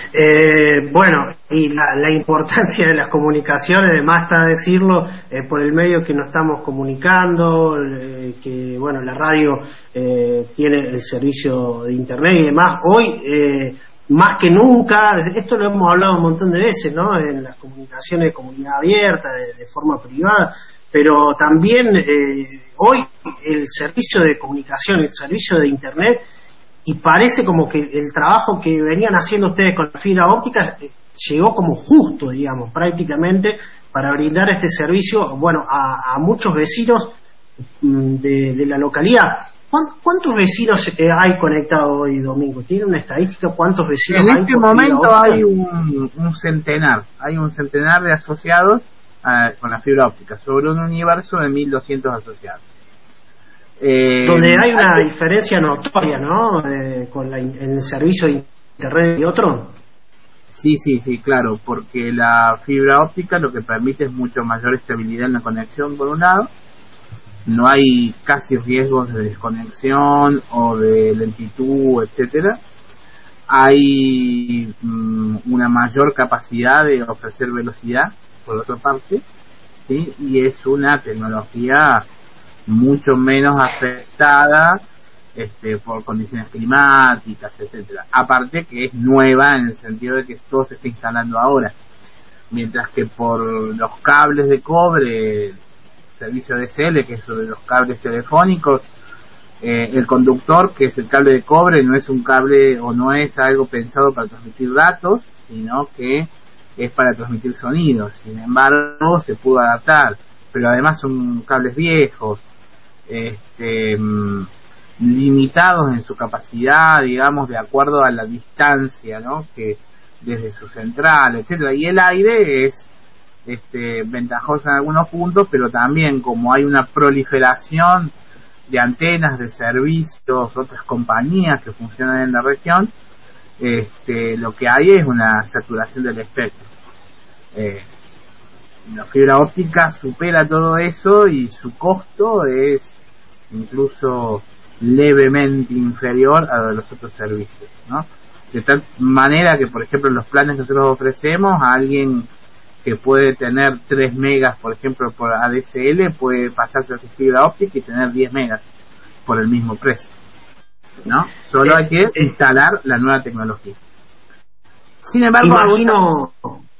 Bueno, y la importancia de las comunicaciones, además está decirlo, por el medio que nos estamos comunicando, que bueno, la radio tiene el servicio de internet y demás. Hoy, más que nunca, esto lo hemos hablado un montón de veces, ¿no? En las comunicaciones de comunidad abierta, de forma privada, pero también hoy el servicio de comunicación, el servicio de internet, y parece como que el trabajo que venían haciendo ustedes con la fibra óptica llegó como justo, digamos, prácticamente, para brindar este servicio, bueno, a muchos vecinos de la localidad. ¿Cuántos vecinos hay conectados hoy, Domingo? ¿Tiene una estadística? ¿Cuántos vecinos hay? En este momento hay un centenar de asociados con la fibra óptica, sobre un universo de 1.200 asociados. Donde hay una diferencia notoria, ¿no? Con el servicio de internet y otro. Sí, claro, porque la fibra óptica lo que permite es mucho mayor estabilidad en la conexión, por un lado. No hay casi riesgos de desconexión o de lentitud, etcétera. Hay una mayor capacidad de ofrecer velocidad, por otra parte, ¿sí? Y es una tecnología mucho menos afectada por condiciones climáticas, etcétera. Aparte que es nueva en el sentido de que todo se está instalando ahora, mientras que por los cables de cobre, servicio DSL, que es sobre los cables telefónicos, el conductor, que es el cable de cobre, no es un cable o no es algo pensado para transmitir datos, sino que es para transmitir sonidos. Sin embargo, se pudo adaptar, pero además son cables viejos, limitados en su capacidad, digamos, de acuerdo a la distancia, ¿no? Que desde su central, etcétera. Y el aire es ventajoso en algunos puntos, pero también como hay una proliferación de antenas, de servicios, otras compañías que funcionan en la región, lo que hay es una saturación del espectro. La fibra óptica supera todo eso y su costo es incluso levemente inferior a los otros servicios, ¿no? De tal manera que, por ejemplo, en los planes que nosotros ofrecemos, a alguien que puede tener 3 megas, por ejemplo, por ADSL, puede pasarse a fibra óptica y tener 10 megas por el mismo precio, ¿no? Solo hay que instalar la nueva tecnología. Sin embargo, imagino...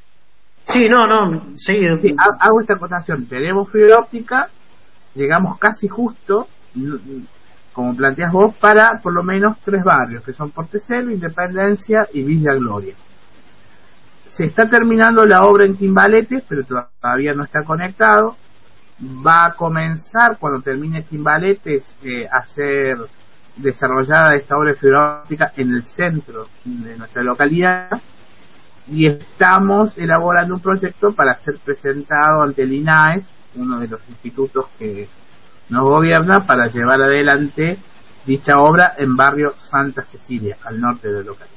hago esta acotación. Tenemos fibra óptica, llegamos casi justo, como planteas vos, para por lo menos 3 barrios, que son Portezuelo, Independencia y Villa Gloria. Se está terminando la obra en Quimbalete, pero todavía no está conectado. Va a comenzar, cuando termine Quimbalete, a ser desarrollada esta obra de fibra óptica en el centro de nuestra localidad, y estamos elaborando un proyecto para ser presentado ante el INAES, uno de los institutos que nos gobierna, para llevar adelante dicha obra en barrio Santa Cecilia, al norte de la localidad.